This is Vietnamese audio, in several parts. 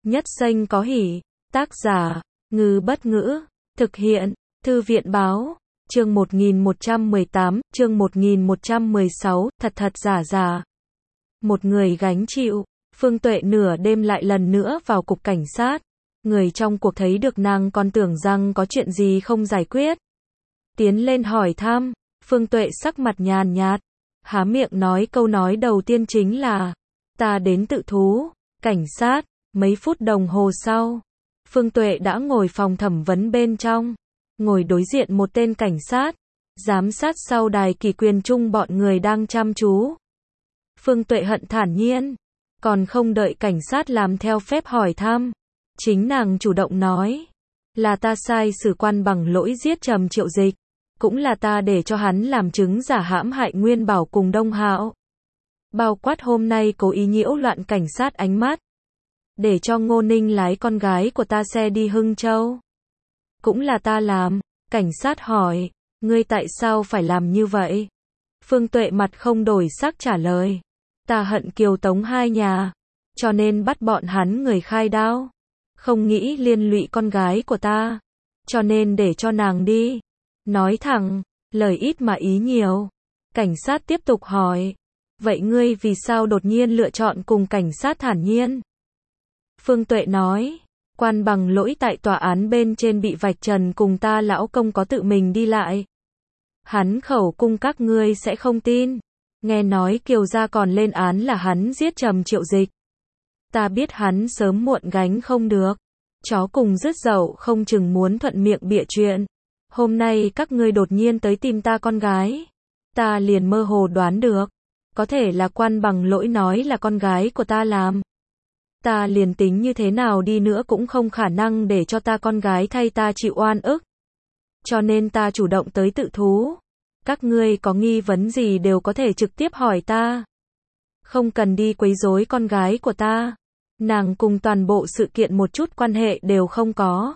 Nhất Xanh có hỉ. Tác giả, Ngư Bất Ngữ. Thực hiện, Thư viện Báo. Chương 1118, chương 1116, thật thật giả giả. Một người gánh chịu. Phương Tuệ nửa đêm lại lần nữa vào cục cảnh sát. Người trong cuộc thấy được nàng còn tưởng rằng có chuyện gì không giải quyết. Tiến lên hỏi thăm. Phương Tuệ sắc mặt nhàn nhạt. Há miệng nói câu nói đầu tiên chính là: ta đến tự thú. Cảnh sát. Mấy phút đồng hồ sau, Phương Tuệ đã ngồi phòng thẩm vấn bên trong. Ngồi đối diện một tên cảnh sát. Giám sát sau đài kỷ quyền chung bọn người đang chăm chú. Phương Tuệ hận thản nhiên. Còn không đợi cảnh sát làm theo phép hỏi thăm. Chính nàng chủ động nói. Là ta sai xử Quan Bằng lỗi giết Trầm Triệu Dịch. Cũng là ta để cho hắn làm chứng giả hãm hại Nguyên Bảo cùng Đông Hạo. Bao quát hôm nay cố ý nhiễu loạn cảnh sát ánh mắt. Để cho Ngô Ninh lái con gái của ta xe đi Hưng Châu. Cũng là ta làm. Cảnh sát hỏi. Ngươi tại sao phải làm như vậy? Phương Tuệ mặt không đổi sắc trả lời. Ta hận Kiều Tống hai nhà. Cho nên bắt bọn hắn người khai đao. Không nghĩ liên lụy con gái của ta. Cho nên để cho nàng đi. Nói thẳng, lời ít mà ý nhiều. Cảnh sát tiếp tục hỏi. Vậy ngươi vì sao đột nhiên lựa chọn cùng cảnh sát thản nhiên? Phương Tuệ nói. Quan Bằng lỗi tại tòa án bên trên bị vạch trần cùng ta lão công có tự mình đi lại. Hắn khẩu cung các ngươi sẽ không tin. Nghe nói Kiều gia còn lên án là hắn giết Trầm Triệu Dịch. Ta biết hắn sớm muộn gánh không được. Chó cùng rứt dậu không chừng muốn thuận miệng bịa chuyện. Hôm nay các ngươi đột nhiên tới tìm ta con gái. Ta liền mơ hồ đoán được. Có thể là Quan Bằng lỗi nói là con gái của ta làm. Ta liền tính như thế nào đi nữa cũng không khả năng để cho ta con gái thay ta chịu oan ức. Cho nên ta chủ động tới tự thú. Các ngươi có nghi vấn gì đều có thể trực tiếp hỏi ta. Không cần đi quấy rối con gái của ta. Nàng cùng toàn bộ sự kiện một chút quan hệ đều không có.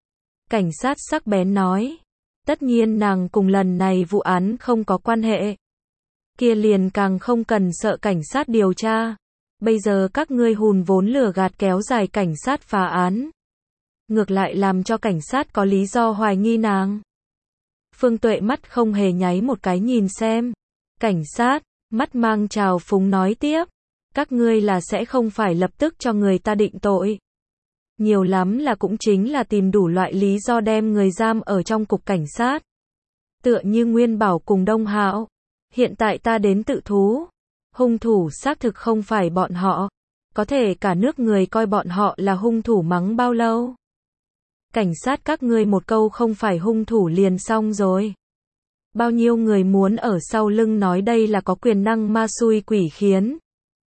Cảnh sát sắc bén nói. Tất nhiên nàng cùng lần này vụ án không có quan hệ. Kia liền càng không cần sợ cảnh sát điều tra. Bây giờ các ngươi hùn vốn lừa gạt kéo dài cảnh sát phá án. Ngược lại làm cho cảnh sát có lý do hoài nghi nàng. Phương Tuệ mắt không hề nháy một cái nhìn xem. Cảnh sát, mắt mang trào phúng nói tiếp. Các ngươi là sẽ không phải lập tức cho người ta định tội. Nhiều lắm là cũng chính là tìm đủ loại lý do đem người giam ở trong cục cảnh sát. Tựa như Nguyên Bảo cùng Đông Hạo. Hiện tại ta đến tự thú. Hung thủ xác thực không phải bọn họ. Có thể cả nước người coi bọn họ là hung thủ mắng bao lâu. Cảnh sát các ngươi một câu không phải hung thủ liền xong rồi. Bao nhiêu người muốn ở sau lưng nói đây là có quyền năng ma xui quỷ khiến.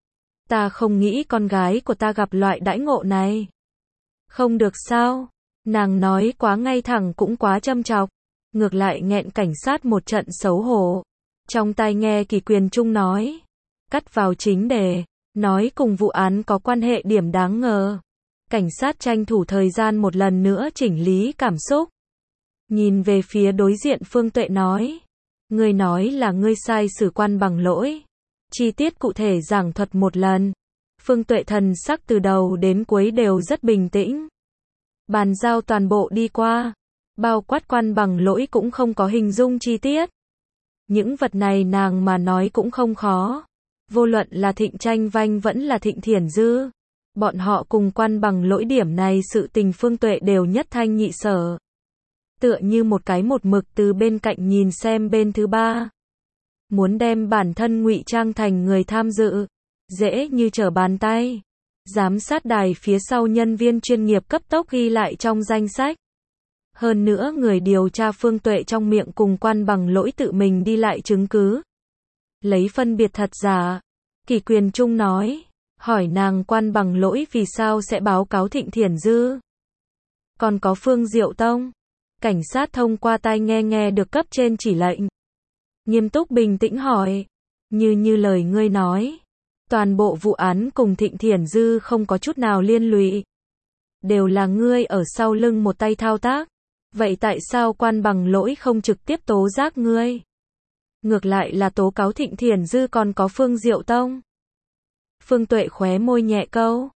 Ta không nghĩ con gái của ta gặp loại đãi ngộ này. Không được sao? Nàng nói quá ngay thẳng cũng quá châm chọc. Ngược lại nghẹn cảnh sát một trận xấu hổ. Trong tai nghe Kỷ Quyền Trung nói. Cắt vào chính đề. Nói cùng vụ án có quan hệ điểm đáng ngờ. Cảnh sát tranh thủ thời gian một lần nữa chỉnh lý cảm xúc. Nhìn về phía đối diện Phương Tuệ nói. Ngươi nói là ngươi sai xử Quan Bằng lỗi. Chi tiết cụ thể giảng thuật một lần. Phương Tuệ thần sắc từ đầu đến cuối đều rất bình tĩnh. Bàn giao toàn bộ đi qua. Bao quát Quan Bằng lỗi cũng không có hình dung chi tiết. Những vật này nàng mà nói cũng không khó. Vô luận là Thịnh Tranh Vanh vẫn là Thịnh Thiển Dư. Bọn họ cùng Quan Bằng lỗi điểm này sự tình Phương Tuệ đều nhất thanh nhị sở. Tựa như một cái một mực từ bên cạnh nhìn xem bên thứ ba. Muốn đem bản thân ngụy trang thành người tham dự. Dễ như trở bàn tay. Giám sát đài phía sau nhân viên chuyên nghiệp cấp tốc ghi lại trong danh sách. Hơn nữa người điều tra Phương Tuệ trong miệng cùng Quan Bằng lỗi tự mình đi lại chứng cứ. Lấy phân biệt thật giả. Kỷ Quyền Trung nói. Hỏi nàng Quan Bằng lỗi vì sao sẽ báo cáo Thịnh Thiển Dư. Còn có Phương Diệu Tông. Cảnh sát thông qua tai nghe được cấp trên chỉ lệnh. Nghiêm túc bình tĩnh hỏi. Như lời ngươi nói. Toàn bộ vụ án cùng Thịnh Thiển Dư không có chút nào liên lụy. Đều là ngươi ở sau lưng một tay thao tác. Vậy tại sao Quan Bằng lỗi không trực tiếp tố giác ngươi? Ngược lại là tố cáo Thịnh Thiển Dư còn có Phương Diệu Tông. Phương Tuệ khóe môi nhẹ câu.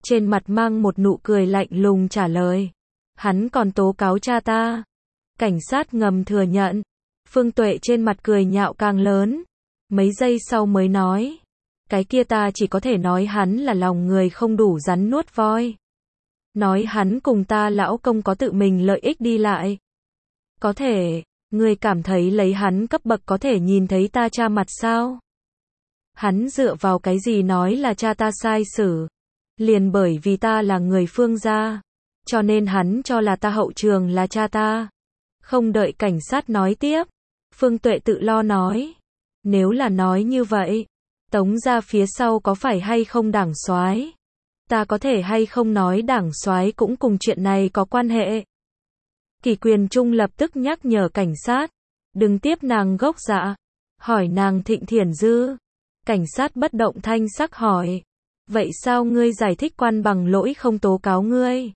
trên mặt mang một nụ cười lạnh lùng trả lời. Hắn còn tố cáo cha ta. Cảnh sát ngầm thừa nhận. Phương Tuệ trên mặt cười nhạo càng lớn. Mấy giây sau mới nói. Cái kia ta chỉ có thể nói hắn là lòng người không đủ rắn nuốt voi. Nói hắn cùng ta lão công có tự mình lợi ích đi lại. Có thể, ngươi cảm thấy lấy hắn cấp bậc có thể nhìn thấy ta cha mặt sao? Hắn dựa vào cái gì nói là cha ta sai xử? Liền bởi vì ta là người Phương gia, cho nên hắn cho là ta hậu trường là cha ta. Không đợi cảnh sát nói tiếp, Phương Tuệ tự lo nói. Nếu là nói như vậy, Tống gia phía sau có phải hay không đảng soái? Ta có thể hay không nói đảng soái cũng cùng chuyện này có quan hệ? Kỷ Quyền Trung lập tức nhắc nhở cảnh sát, đừng tiếp nàng gốc dạ, hỏi nàng Thịnh Thiển Dư. Cảnh sát bất động thanh sắc hỏi, vậy sao ngươi giải thích quan bằng lỗi không tố cáo ngươi?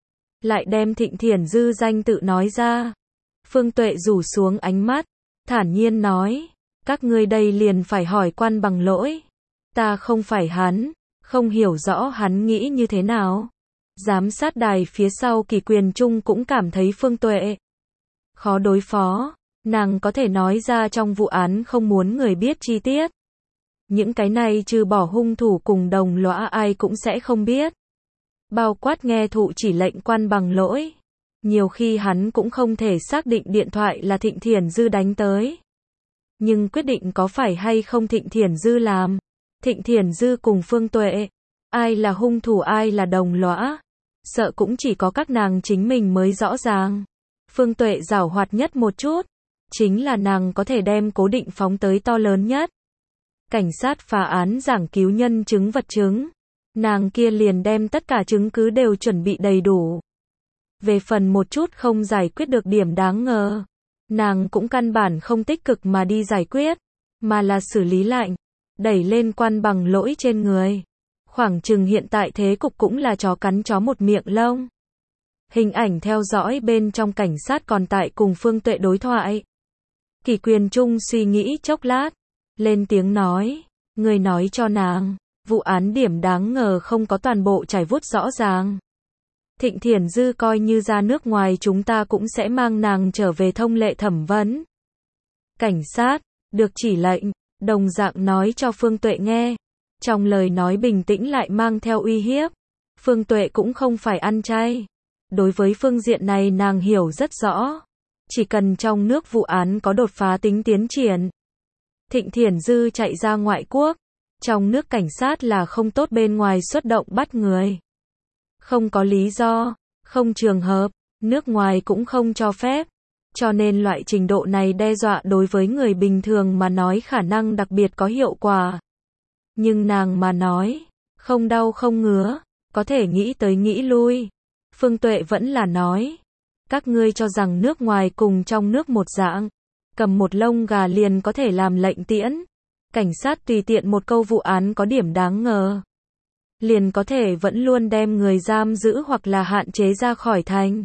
Lại đem Thịnh Thiển Dư danh tự nói ra. Phương Tuệ rủ xuống ánh mắt, thản nhiên nói, các ngươi đây liền phải hỏi quan bằng lỗi. Ta không phải hắn, không hiểu rõ hắn nghĩ như thế nào. Giám sát đài phía sau Kỷ Quyền Trung cũng cảm thấy Phương Tuệ khó đối phó, nàng có thể nói ra trong vụ án không muốn người biết chi tiết. Những cái này trừ bỏ hung thủ cùng đồng lõa ai cũng sẽ không biết. Bao quát nghe thụ chỉ lệnh quan bằng lỗi. Nhiều khi hắn cũng không thể xác định điện thoại là Thịnh Thiển Dư đánh tới. Nhưng quyết định có phải hay không Thịnh Thiển Dư làm. Thịnh Thiển Dư cùng Phương Tuệ. Ai là hung thủ ai là đồng lõa. Sợ cũng chỉ có các nàng chính mình mới rõ ràng. Phương Tuệ giảo hoạt nhất một chút. Chính là nàng có thể đem cố định phóng tới to lớn nhất. Cảnh sát phá án giảng cứu nhân chứng vật chứng. Nàng kia liền đem tất cả chứng cứ đều chuẩn bị đầy đủ. Về phần một chút không giải quyết được điểm đáng ngờ, nàng cũng căn bản không tích cực mà đi giải quyết, mà là xử lý lạnh, đẩy lên quan bằng lỗi trên người. Khoảng chừng hiện tại thế cục cũng là chó cắn chó một miệng lông. Hình ảnh theo dõi bên trong cảnh sát còn tại cùng Phương Tuệ đối thoại. Kỷ Quyền Trung suy nghĩ chốc lát, lên tiếng nói, người nói cho nàng, vụ án điểm đáng ngờ không có toàn bộ trải vuốt rõ ràng. Thịnh Thiển Dư coi như ra nước ngoài chúng ta cũng sẽ mang nàng trở về thông lệ thẩm vấn. Cảnh sát, được chỉ lệnh, đồng dạng nói cho Phương Tuệ nghe. Trong lời nói bình tĩnh lại mang theo uy hiếp. Phương Tuệ cũng không phải ăn chay. Đối với phương diện này nàng hiểu rất rõ. Chỉ cần trong nước vụ án có đột phá tính tiến triển. Thịnh Thiển Dư chạy ra ngoại quốc. Trong nước cảnh sát là không tốt bên ngoài xuất động bắt người. Không có lý do, không trường hợp, nước ngoài cũng không cho phép. Cho nên loại trình độ này đe dọa đối với người bình thường mà nói khả năng đặc biệt có hiệu quả. Nhưng nàng mà nói, không đau không ngứa, có thể nghĩ tới nghĩ lui. Phương Tuệ vẫn là nói, các ngươi cho rằng nước ngoài cùng trong nước một dạng, cầm một lông gà liền có thể làm lệnh tiễn. Cảnh sát tùy tiện một câu vụ án có điểm đáng ngờ, liền có thể vẫn luôn đem người giam giữ hoặc là hạn chế ra khỏi thành.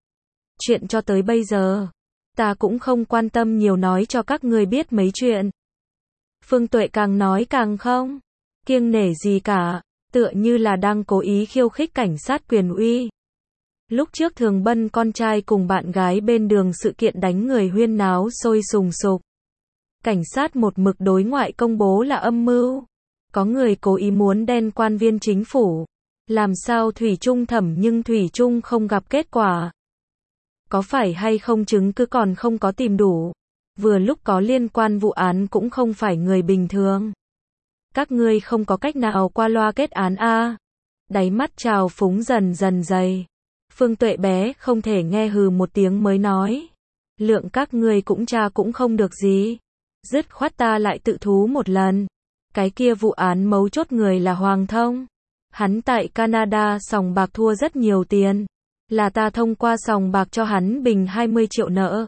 Chuyện cho tới bây giờ, ta cũng không quan tâm nhiều nói cho các ngươi biết mấy chuyện. Phương Tuệ càng nói càng không kiêng nể gì cả, tựa như là đang cố ý khiêu khích cảnh sát quyền uy. Lúc trước Thường Bân con trai cùng bạn gái bên đường sự kiện đánh người huyên náo sôi sùng sục. Cảnh sát một mực đối ngoại công bố là âm mưu. Có người cố ý muốn đen quan viên chính phủ. Làm sao Thủy Trung thẩm nhưng Thủy Trung không gặp kết quả. Có phải hay không chứng cứ còn không có tìm đủ. Vừa lúc có liên quan vụ án cũng không phải người bình thường. Các ngươi không có cách nào qua loa kết án a. Đáy mắt trào phúng dần dần dày. Phương Tuệ bé không thể nghe hừ một tiếng mới nói. Lượng các ngươi cũng tra cũng không được gì. Dứt khoát ta lại tự thú một lần. Cái kia vụ án mấu chốt người là Hoàng Thông. Hắn tại Canada sòng bạc thua rất nhiều tiền. Là ta thông qua sòng bạc cho hắn bình 20 triệu nợ.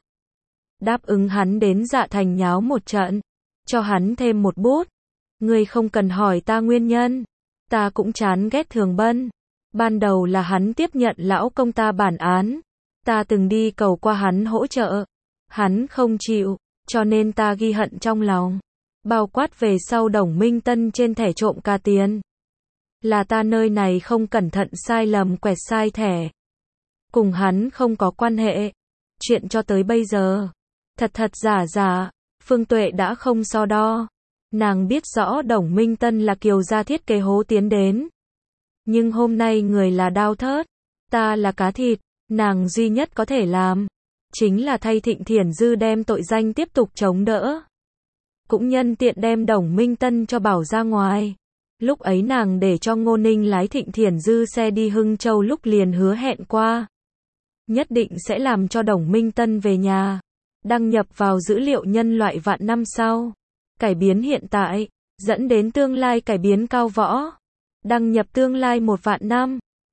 Đáp ứng hắn đến Dạ Thành nháo một trận. Cho hắn thêm một bút. Ngươi không cần hỏi ta nguyên nhân. Ta cũng chán ghét Thường Bân. Ban đầu là hắn tiếp nhận lão công ta bản án. Ta từng đi cầu qua hắn hỗ trợ. Hắn không chịu, cho nên ta ghi hận trong lòng. Bao quát về sau Đồng Minh Tân trên thẻ trộm ca tiền. Là ta nơi này không cẩn thận sai lầm quẹt sai thẻ. Cùng hắn không có quan hệ. Chuyện cho tới bây giờ. Thật thật giả giả, Phương Tuệ đã không so đo. Nàng biết rõ Đồng Minh Tân là Kiều gia thiết kế hố tiến đến. Nhưng hôm nay người là Đao Thớt, ta là cá thịt, nàng duy nhất có thể làm chính là thay Thịnh Thiển Dư đem tội danh tiếp tục chống đỡ. Cũng nhân tiện đem Đồng Minh Tân cho bảo ra ngoài. Lúc ấy nàng để cho Ngô Ninh lái Thịnh Thiển Dư xe đi Hưng Châu lúc liền hứa hẹn qua. Nhất định sẽ làm cho Đồng Minh Tân về nhà. Đăng nhập vào dữ liệu nhân loại vạn năm sau. Cải biến hiện tại, dẫn đến tương lai cải biến cao võ. Đăng nhập tương lai 1 vạn năm.